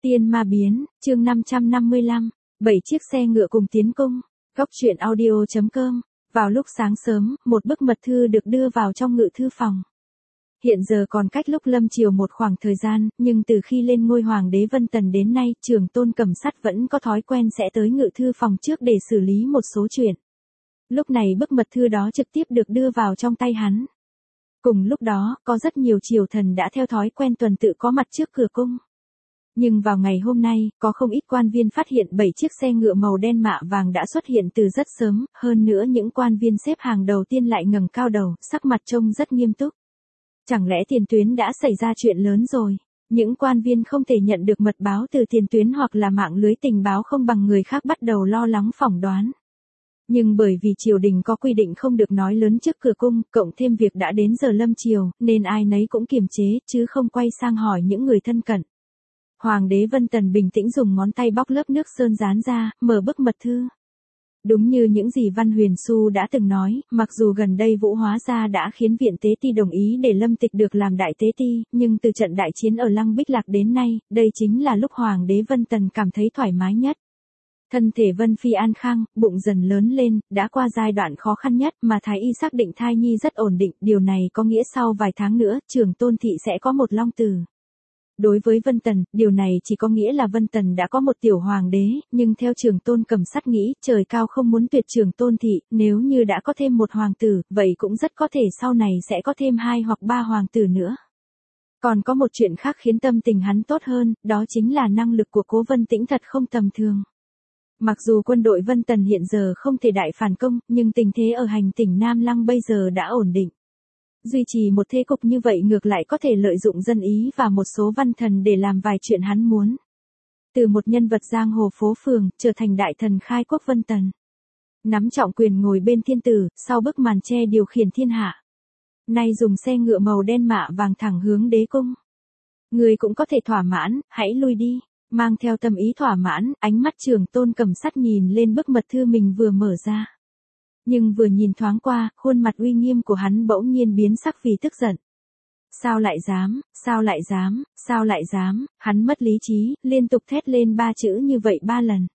Tiên ma biến, chương 555, 7 chiếc xe ngựa cùng tiến cung. Góc truyện audio.com. Vào lúc sáng sớm, một bức mật thư được đưa vào trong ngự thư phòng. Hiện giờ còn cách lúc lâm chiều một khoảng thời gian, nhưng từ khi lên ngôi hoàng đế Vân Tần đến nay, Trường Tôn Cẩm Sắt vẫn có thói quen sẽ tới ngự thư phòng trước để xử lý một số chuyện. Lúc này bức mật thư đó trực tiếp được đưa vào trong tay hắn. Cùng lúc đó, có rất nhiều triều thần đã theo thói quen tuần tự có mặt trước cửa cung. Nhưng vào ngày hôm nay, có không ít quan viên phát hiện 7 chiếc xe ngựa màu đen mạ vàng đã xuất hiện từ rất sớm, hơn nữa những quan viên xếp hàng đầu tiên lại ngẩng cao đầu, sắc mặt trông rất nghiêm túc. Chẳng lẽ tiền tuyến đã xảy ra chuyện lớn rồi? Những quan viên không thể nhận được mật báo từ tiền tuyến hoặc là mạng lưới tình báo không bằng người khác bắt đầu lo lắng phỏng đoán. Nhưng bởi vì triều đình có quy định không được nói lớn trước cửa cung, cộng thêm việc đã đến giờ lâm chiều, nên ai nấy cũng kiềm chế, chứ không quay sang hỏi những người thân cận. Hoàng đế Vân Tần bình tĩnh dùng ngón tay bóc lớp nước sơn dán ra, mở bức mật thư. Đúng như những gì Văn Huyền Xu đã từng nói, mặc dù gần đây Vũ Hóa Gia đã khiến Viện Tế Ti đồng ý để Lâm Tịch được làm Đại Tế Ti, nhưng từ trận đại chiến ở Lăng Bích Lạc đến nay, đây chính là lúc Hoàng đế Vân Tần cảm thấy thoải mái nhất. Thân thể Vân Phi an khang, bụng dần lớn lên, đã qua giai đoạn khó khăn nhất mà Thái Y xác định thai nhi rất ổn định, điều này có nghĩa sau vài tháng nữa, Trường Tôn Thị sẽ có một long tử. Đối với Vân Tần, điều này chỉ có nghĩa là Vân Tần đã có một tiểu hoàng đế, nhưng theo Trường Tôn Cẩm Sắt nghĩ, trời cao không muốn tuyệt Trường Tôn Thị, nếu như đã có thêm một hoàng tử, vậy cũng rất có thể sau này sẽ có thêm 2 hoặc 3 hoàng tử nữa. Còn có một chuyện khác khiến tâm tình hắn tốt hơn, đó chính là năng lực của Cố Vân Tĩnh thật không tầm thường. Mặc dù quân đội Vân Tần hiện giờ không thể đại phản công, nhưng tình thế ở hành tỉnh Nam Lăng bây giờ đã ổn định. Duy trì một thế cục như vậy ngược lại có thể lợi dụng dân ý và một số văn thần để làm vài chuyện hắn muốn. Từ một nhân vật giang hồ phố phường, trở thành đại thần khai quốc Vân Tần. Nắm trọng quyền ngồi bên thiên tử, sau bức màn che điều khiển thiên hạ. Nay dùng xe ngựa màu đen mạ vàng thẳng hướng đế cung. Người cũng có thể thỏa mãn, hãy lui đi. Mang theo tâm ý thỏa mãn, ánh mắt Trường Tôn Cẩm Sắt nhìn lên bức mật thư mình vừa mở ra. Nhưng vừa nhìn thoáng qua, khuôn mặt uy nghiêm của hắn bỗng nhiên biến sắc vì tức giận. Sao lại dám, sao lại dám, sao lại dám, hắn mất lý trí, liên tục thét lên 3 chữ như vậy 3 lần.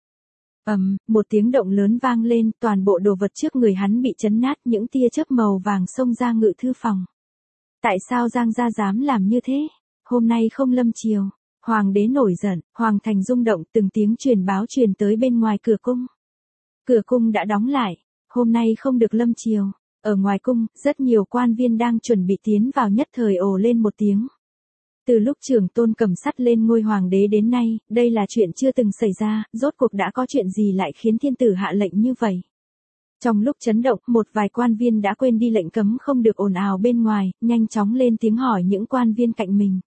Một tiếng động lớn vang lên, toàn bộ đồ vật trước người hắn bị chấn nát, những tia chớp màu vàng xông ra ngự thư phòng. Tại sao Giang gia dám làm như thế? Hôm nay không lâm chiều. Hoàng đế nổi giận, hoàng thành rung động, từng tiếng truyền báo truyền tới bên ngoài cửa cung. Cửa cung đã đóng lại, hôm nay không được lâm chiều. Ở ngoài cung, rất nhiều quan viên đang chuẩn bị tiến vào nhất thời ồ lên một tiếng. Từ lúc Trường Tôn Cẩm Sắt lên ngôi hoàng đế đến nay, đây là chuyện chưa từng xảy ra, rốt cuộc đã có chuyện gì lại khiến thiên tử hạ lệnh như vậy. Trong lúc chấn động, một vài quan viên đã quên đi lệnh cấm không được ồn ào bên ngoài, nhanh chóng lên tiếng hỏi những quan viên cạnh mình.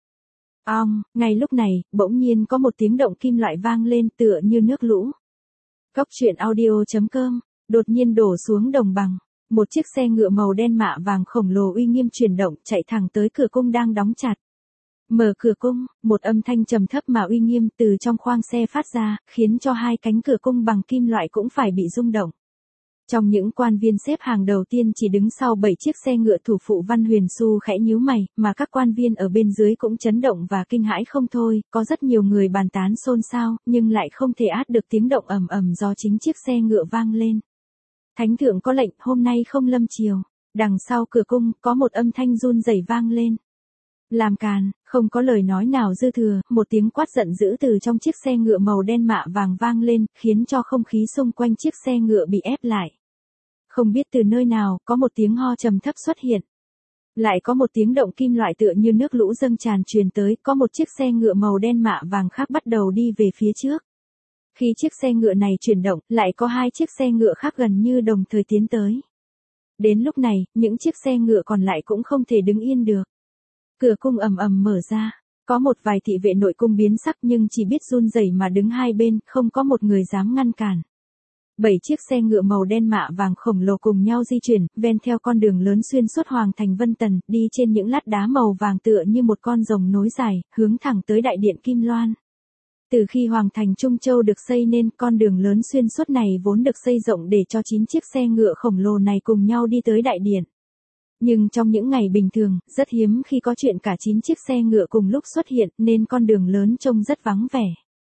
Ngay lúc này, bỗng nhiên có một tiếng động kim loại vang lên tựa như nước lũ. Góc truyện audio.com, đột nhiên đổ xuống đồng bằng. Một chiếc xe ngựa màu đen mạ vàng khổng lồ uy nghiêm chuyển động chạy thẳng tới cửa cung đang đóng chặt. Mở cửa cung, một âm thanh trầm thấp mà uy nghiêm từ trong khoang xe phát ra, khiến cho 2 cánh cửa cung bằng kim loại cũng phải bị rung động. Trong những quan viên xếp hàng đầu tiên chỉ đứng sau 7 chiếc xe ngựa thủ phụ Văn Huyền Xu khẽ nhíu mày, mà các quan viên ở bên dưới cũng chấn động và kinh hãi không thôi, có rất nhiều người bàn tán xôn xao, nhưng lại không thể át được tiếng động ầm ầm do chính chiếc xe ngựa vang lên. Thánh thượng có lệnh, hôm nay không lâm chiều. Đằng sau cửa cung, có một âm thanh run rẩy vang lên. Làm càn, không có lời nói nào dư thừa, một tiếng quát giận dữ từ trong chiếc xe ngựa màu đen mạ vàng vang lên, khiến cho không khí xung quanh chiếc xe ngựa bị ép lại. Không biết từ nơi nào, có một tiếng ho trầm thấp xuất hiện. Lại có một tiếng động kim loại tựa như nước lũ dâng tràn truyền tới, có một chiếc xe ngựa màu đen mạ vàng khác bắt đầu đi về phía trước. Khi chiếc xe ngựa này chuyển động, lại có 2 chiếc xe ngựa khác gần như đồng thời tiến tới. Đến lúc này, những chiếc xe ngựa còn lại cũng không thể đứng yên được. Cửa cung ầm ầm mở ra, có một vài thị vệ nội cung biến sắc nhưng chỉ biết run rẩy mà đứng hai bên, không có một người dám ngăn cản. 7 chiếc xe ngựa màu đen mạ vàng khổng lồ cùng nhau di chuyển, ven theo con đường lớn xuyên suốt hoàng thành Vân Tần, đi trên những lát đá màu vàng tựa như một con rồng nối dài, hướng thẳng tới đại điện Kim Loan. Từ khi hoàng thành Trung Châu được xây nên, con đường lớn xuyên suốt này vốn được xây rộng để cho 9 chiếc xe ngựa khổng lồ này cùng nhau đi tới đại điện. Nhưng trong những ngày bình thường, rất hiếm khi có chuyện cả 9 chiếc xe ngựa cùng lúc xuất hiện nên con đường lớn trông rất vắng vẻ.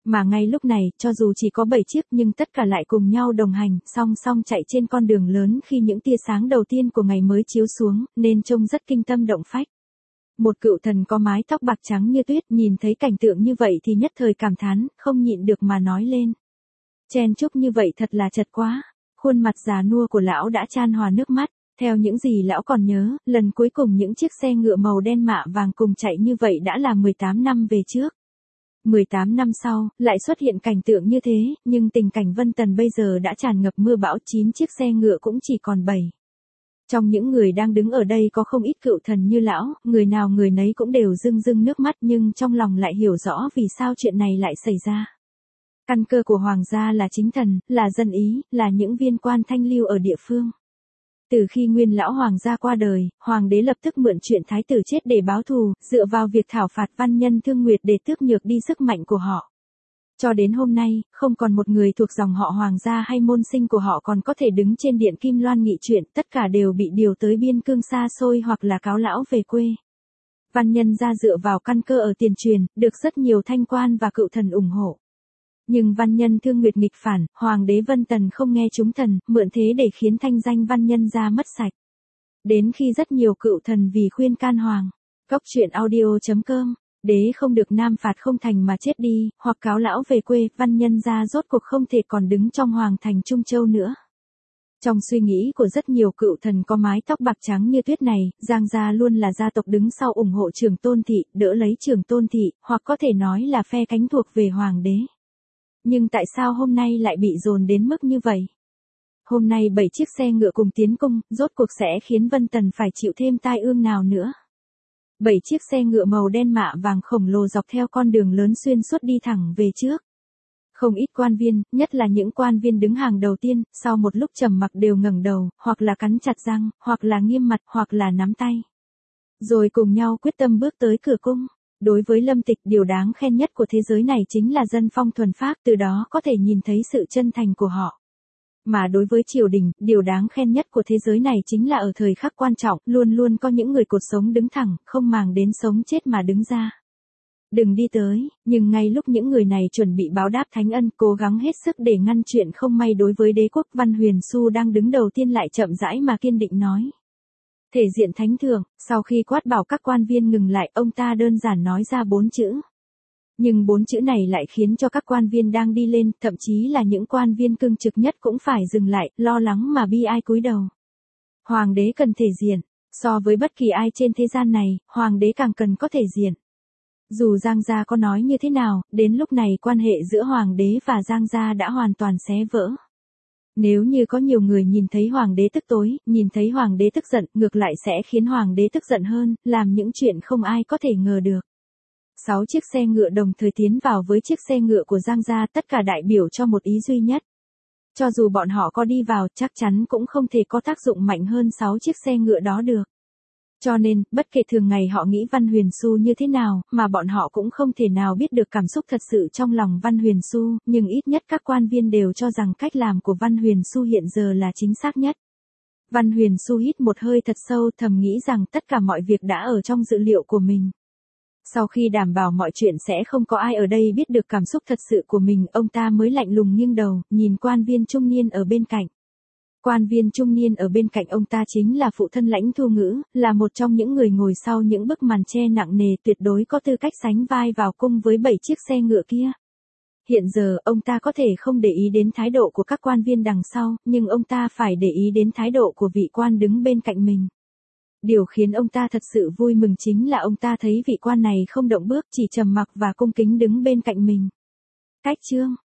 Mà ngay lúc này, cho dù chỉ có 7 chiếc nhưng tất cả lại cùng nhau đồng hành, song song chạy trên con đường lớn khi những tia sáng đầu tiên của ngày mới chiếu xuống, nên trông rất kinh tâm động phách. Một cựu thần có mái tóc bạc trắng như tuyết nhìn thấy cảnh tượng như vậy thì nhất thời cảm thán, không nhịn được mà nói lên. Chen chúc như vậy thật là chật quá. Khuôn mặt già nua của lão đã chan hòa nước mắt. Theo những gì lão còn nhớ, lần cuối cùng những chiếc xe ngựa màu đen mạ vàng cùng chạy như vậy đã là 18 năm về trước. 18 năm sau, lại xuất hiện cảnh tượng như thế, nhưng tình cảnh Vân Tần bây giờ đã tràn ngập mưa bão, 9 chiếc xe ngựa cũng chỉ còn 7. Trong những người đang đứng ở đây có không ít cựu thần như lão, người nào người nấy cũng đều rưng rưng nước mắt nhưng trong lòng lại hiểu rõ vì sao chuyện này lại xảy ra. Căn cơ của hoàng gia là chính thần, là dân ý, là những viên quan thanh lưu ở địa phương. Từ khi nguyên lão hoàng gia qua đời, hoàng đế lập tức mượn chuyện thái tử chết để báo thù, dựa vào việc thảo phạt văn nhân Thương Nguyệt để tước nhược đi sức mạnh của họ. Cho đến hôm nay, không còn một người thuộc dòng họ hoàng gia hay môn sinh của họ còn có thể đứng trên điện Kim Loan nghị chuyện, tất cả đều bị điều tới biên cương xa xôi hoặc là cáo lão về quê. Văn nhân gia dựa vào căn cơ ở tiền truyền, được rất nhiều thanh quan và cựu thần ủng hộ. Nhưng văn nhân Thương Nguyệt nghịch phản, hoàng đế Vân Tần không nghe chúng thần, mượn thế để khiến thanh danh văn nhân gia mất sạch. Đến khi rất nhiều cựu thần vì khuyên can hoàng, Cóc truyện audio.com, đế không được nam phạt không thành mà chết đi, hoặc cáo lão về quê, văn nhân gia rốt cuộc không thể còn đứng trong hoàng thành Trung Châu nữa. Trong suy nghĩ của rất nhiều cựu thần có mái tóc bạc trắng như tuyết này, Giang gia luôn là gia tộc đứng sau ủng hộ Trường Tôn thị, đỡ lấy Trường Tôn thị, hoặc có thể nói là phe cánh thuộc về hoàng đế. Nhưng tại sao hôm nay lại bị dồn đến mức như vậy? Hôm nay 7 chiếc xe ngựa cùng tiến cung, rốt cuộc sẽ khiến Vân Tần phải chịu thêm tai ương nào nữa? 7 chiếc xe ngựa màu đen mạ vàng khổng lồ dọc theo con đường lớn xuyên suốt đi thẳng về trước. Không ít quan viên, nhất là những quan viên đứng hàng đầu tiên, sau một lúc trầm mặc đều ngẩng đầu, hoặc là cắn chặt răng, hoặc là nghiêm mặt, hoặc là nắm tay. Rồi cùng nhau quyết tâm bước tới cửa cung. Đối với Lâm Tịch, điều đáng khen nhất của thế giới này chính là dân phong thuần phác, từ đó có thể nhìn thấy sự chân thành của họ. Mà đối với triều đình, điều đáng khen nhất của thế giới này chính là ở thời khắc quan trọng, luôn luôn có những người cột sống đứng thẳng, không màng đến sống chết mà đứng ra. Đừng đi tới, nhưng ngay lúc những người này chuẩn bị báo đáp thánh ân, cố gắng hết sức để ngăn chuyện không may đối với đế quốc, Văn Huyền Xu đang đứng đầu tiên lại chậm rãi mà kiên định nói. Thể diện thánh thượng, sau khi quát bảo các quan viên ngừng lại, ông ta đơn giản nói ra 4 chữ. Nhưng 4 chữ này lại khiến cho các quan viên đang đi lên, thậm chí là những quan viên cương trực nhất cũng phải dừng lại, lo lắng mà bi ai cúi đầu. Hoàng đế cần thể diện, so với bất kỳ ai trên thế gian này, hoàng đế càng cần có thể diện. Dù Giang gia có nói như thế nào, đến lúc này quan hệ giữa hoàng đế và Giang gia đã hoàn toàn xé vỡ. Nếu như có nhiều người nhìn thấy hoàng đế tức tối, nhìn thấy hoàng đế tức giận, ngược lại sẽ khiến hoàng đế tức giận hơn, làm những chuyện không ai có thể ngờ được. 6 chiếc xe ngựa đồng thời tiến vào với chiếc xe ngựa của Giang gia, tất cả đại biểu cho một ý duy nhất. Cho dù bọn họ có đi vào, chắc chắn cũng không thể có tác dụng mạnh hơn 6 chiếc xe ngựa đó được. Cho nên, bất kể thường ngày họ nghĩ Văn Huyền Xu như thế nào, mà bọn họ cũng không thể nào biết được cảm xúc thật sự trong lòng Văn Huyền Xu, nhưng ít nhất các quan viên đều cho rằng cách làm của Văn Huyền Xu hiện giờ là chính xác nhất. Văn Huyền Xu hít một hơi thật sâu, thầm nghĩ rằng tất cả mọi việc đã ở trong dự liệu của mình. Sau khi đảm bảo mọi chuyện sẽ không có ai ở đây biết được cảm xúc thật sự của mình, ông ta mới lạnh lùng nghiêng đầu, nhìn quan viên trung niên ở bên cạnh. Quan viên trung niên ở bên cạnh ông ta chính là phụ thân Lãnh Thu Ngữ, là một trong những người ngồi sau những bức màn che nặng nề, tuyệt đối có tư cách sánh vai vào cung với 7 chiếc xe ngựa kia. Hiện giờ, ông ta có thể không để ý đến thái độ của các quan viên đằng sau, nhưng ông ta phải để ý đến thái độ của vị quan đứng bên cạnh mình. Điều khiến ông ta thật sự vui mừng chính là ông ta thấy vị quan này không động bước, chỉ trầm mặc và cung kính đứng bên cạnh mình. Cách chương